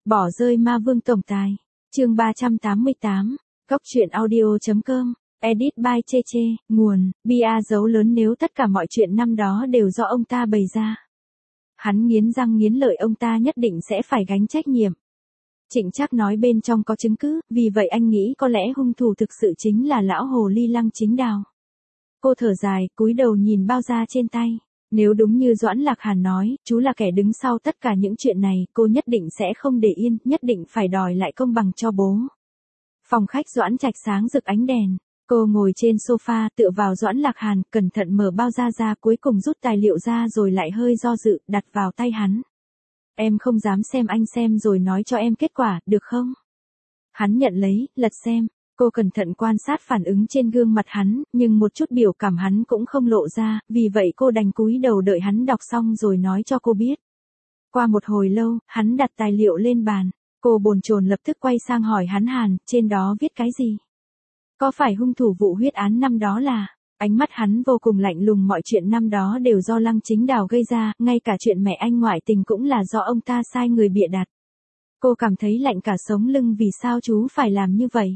Bỏ rơi ma vương tổng tài. Chương 388. Góc truyện audio.com. Edit by Cheche. Nguồn: Bia dấu lớn. Nếu tất cả mọi chuyện năm đó đều do ông ta bày ra, hắn nghiến răng nghiến lợi, ông ta nhất định sẽ phải gánh trách nhiệm. Trịnh Trác nói bên trong có chứng cứ, vì vậy anh nghĩ có lẽ hung thủ thực sự chính là lão hồ ly Lăng Chính Đào. Cô thở dài, cúi đầu nhìn bao da trên tay. Nếu đúng như Doãn Lạc Hàn nói, chú là kẻ đứng sau tất cả những chuyện này, cô nhất định sẽ không để yên, nhất định phải đòi lại công bằng cho bố. Phòng khách Doãn Trạch sáng rực ánh đèn. Cô ngồi trên sofa, tựa vào Doãn Lạc Hàn, cẩn thận mở bao da ra, cuối cùng rút tài liệu ra rồi lại hơi do dự, đặt vào tay hắn. Em không dám xem, anh xem rồi nói cho em kết quả, được không? Hắn nhận lấy, lật xem. Cô cẩn thận quan sát phản ứng trên gương mặt hắn, nhưng một chút biểu cảm hắn cũng không lộ ra, vì vậy cô đành cúi đầu đợi hắn đọc xong rồi nói cho cô biết. Qua một hồi lâu, hắn đặt tài liệu lên bàn. Cô bồn chồn lập tức quay sang hỏi hắn: Hàn, trên đó viết cái gì? Có phải hung thủ vụ huyết án năm đó là... Ánh mắt hắn vô cùng lạnh lùng, mọi chuyện năm đó đều do Lăng Chính Đào gây ra, ngay cả chuyện mẹ anh ngoại tình cũng là do ông ta sai người bịa đặt. Cô cảm thấy lạnh cả sống lưng, vì sao chú phải làm như vậy?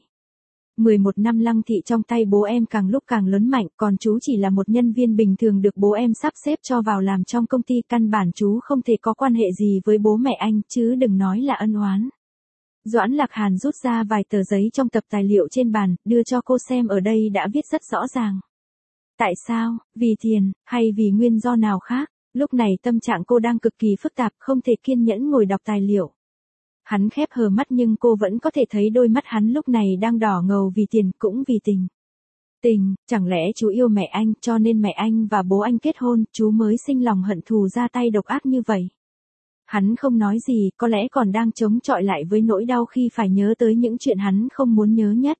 11 năm Lăng thị trong tay bố em càng lúc càng lớn mạnh, còn chú chỉ là một nhân viên bình thường được bố em sắp xếp cho vào làm trong công ty, căn bản chú không thể có quan hệ gì với bố mẹ anh, chứ đừng nói là ân oán. Doãn Lạc Hàn rút ra vài tờ giấy trong tập tài liệu trên bàn, đưa cho cô xem, ở đây đã viết rất rõ ràng. Tại sao, vì tiền, hay vì nguyên do nào khác? Lúc này tâm trạng cô đang cực kỳ phức tạp, không thể kiên nhẫn ngồi đọc tài liệu. Hắn khép hờ mắt nhưng cô vẫn có thể thấy đôi mắt hắn lúc này đang đỏ ngầu vì tiền, cũng vì tình. Tình, chẳng lẽ chú yêu mẹ anh, cho nên mẹ anh và bố anh kết hôn, chú mới sinh lòng hận thù ra tay độc ác như vậy? Hắn không nói gì, có lẽ còn đang chống chọi lại với nỗi đau khi phải nhớ tới những chuyện hắn không muốn nhớ nhất.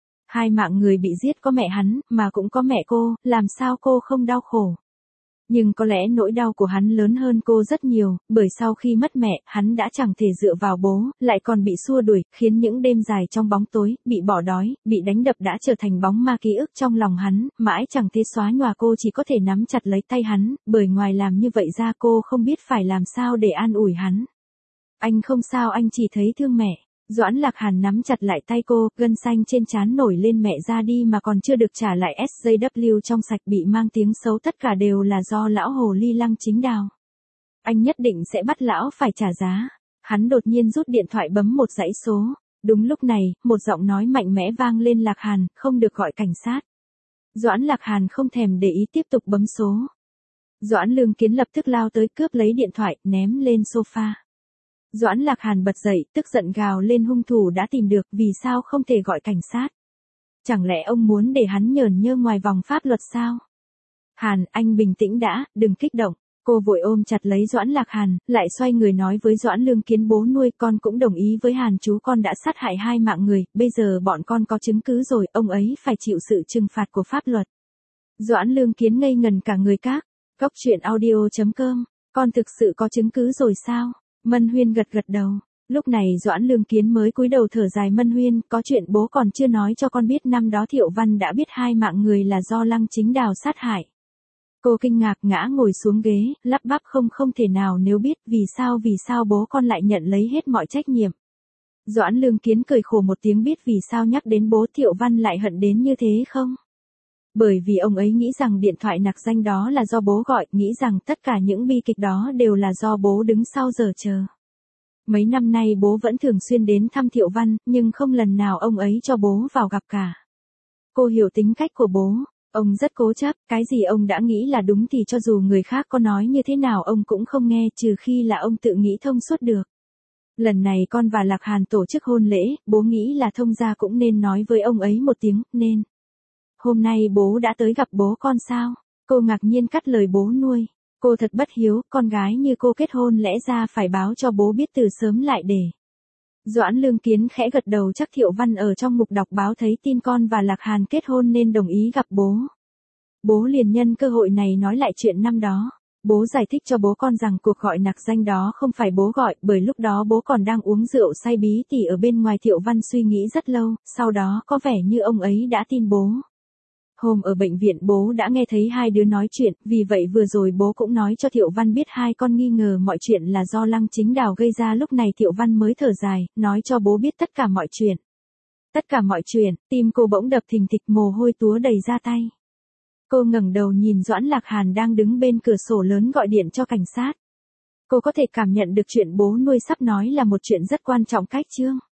2 mạng người bị giết, có mẹ hắn, mà cũng có mẹ cô, làm sao cô không đau khổ? Nhưng có lẽ nỗi đau của hắn lớn hơn cô rất nhiều, bởi sau khi mất mẹ, hắn đã chẳng thể dựa vào bố, lại còn bị xua đuổi, khiến những đêm dài trong bóng tối, bị bỏ đói, bị đánh đập đã trở thành bóng ma ký ức trong lòng hắn, mãi chẳng thể xóa nhòa. Cô chỉ có thể nắm chặt lấy tay hắn, bởi ngoài làm như vậy ra cô không biết phải làm sao để an ủi hắn. Anh không sao, anh chỉ thấy thương mẹ. Doãn Lạc Hàn nắm chặt lại tay cô, gân xanh trên trán nổi lên. Mẹ ra đi mà còn chưa được trả lại SJW trong sạch, bị mang tiếng xấu, tất cả đều là do lão hồ ly Lăng Chính Đào. Anh nhất định sẽ bắt lão phải trả giá. Hắn đột nhiên rút điện thoại bấm một dãy số. Đúng lúc này, một giọng nói mạnh mẽ vang lên: Lạc Hàn, không được gọi cảnh sát. Doãn Lạc Hàn không thèm để ý, tiếp tục bấm số. Doãn Lương Kiến lập tức lao tới, cướp lấy điện thoại, ném lên sofa. Doãn Lạc Hàn bật dậy, tức giận gào lên: hung thủ đã tìm được, vì sao không thể gọi cảnh sát? Chẳng lẽ ông muốn để hắn nhởn nhơ ngoài vòng pháp luật sao? Hàn, anh bình tĩnh đã, đừng kích động. Cô vội ôm chặt lấy Doãn Lạc Hàn, lại xoay người nói với Doãn Lương Kiến: bố nuôi con cũng đồng ý với Hàn chú, con đã sát hại 2 mạng người, bây giờ bọn con có chứng cứ rồi, ông ấy phải chịu sự trừng phạt của pháp luật. Doãn Lương Kiến ngây ngần cả người. Các góc truyện audio.com. Con thực sự có chứng cứ rồi sao? Mân Huyên gật gật đầu. Lúc này Doãn Lương Kiến mới cúi đầu thở dài: Mân Huyên, có chuyện bố còn chưa nói cho con biết, năm đó Thiệu Văn đã biết 2 mạng người là do Lăng Chính Đào sát hại. Cô kinh ngạc ngã ngồi xuống ghế, lắp bắp: không thể nào, nếu biết, vì sao bố con lại nhận lấy hết mọi trách nhiệm? Doãn Lương Kiến cười khổ một tiếng: biết vì sao nhắc đến bố Thiệu Văn lại hận đến như thế không? Bởi vì ông ấy nghĩ rằng điện thoại nặc danh đó là do bố gọi, nghĩ rằng tất cả những bi kịch đó đều là do bố đứng sau giở chờ. Mấy năm nay bố vẫn thường xuyên đến thăm Thiệu Văn, nhưng không lần nào ông ấy cho bố vào gặp cả. Cô hiểu tính cách của bố, ông rất cố chấp, cái gì ông đã nghĩ là đúng thì cho dù người khác có nói như thế nào ông cũng không nghe, trừ khi là ông tự nghĩ thông suốt được. Lần này con và Lạc Hàn tổ chức hôn lễ, bố nghĩ là thông gia cũng nên nói với ông ấy một tiếng, nên. Hôm nay bố đã tới gặp bố con sao? Cô ngạc nhiên cắt lời bố nuôi. Cô thật bất hiếu, con gái như cô kết hôn lẽ ra phải báo cho bố biết từ sớm lại để. Doãn Lương Kiến khẽ gật đầu, chắc Thiệu Văn ở trong mục đọc báo thấy tin con và Lạc Hàn kết hôn nên đồng ý gặp bố. Bố liền nhân cơ hội này nói lại chuyện năm đó. Bố giải thích cho bố con rằng cuộc gọi nặc danh đó không phải bố gọi, bởi lúc đó bố còn đang uống rượu say bí tỉ ở bên ngoài. Thiệu Văn suy nghĩ rất lâu, sau đó có vẻ như ông ấy đã tin bố. Hôm ở bệnh viện bố đã nghe thấy hai đứa nói chuyện, vì vậy vừa rồi bố cũng nói cho Thiệu Văn biết hai con nghi ngờ mọi chuyện là do Lăng Chính Đào gây ra. Lúc này Thiệu Văn mới thở dài, nói cho bố biết tất cả mọi chuyện. Tất cả mọi chuyện, tim cô bỗng đập thình thịch, mồ hôi túa đầy ra tay. Cô ngẩng đầu nhìn Doãn Lạc Hàn đang đứng bên cửa sổ lớn gọi điện cho cảnh sát. Cô có thể cảm nhận được chuyện bố nuôi sắp nói là một chuyện rất quan trọng. Cách chương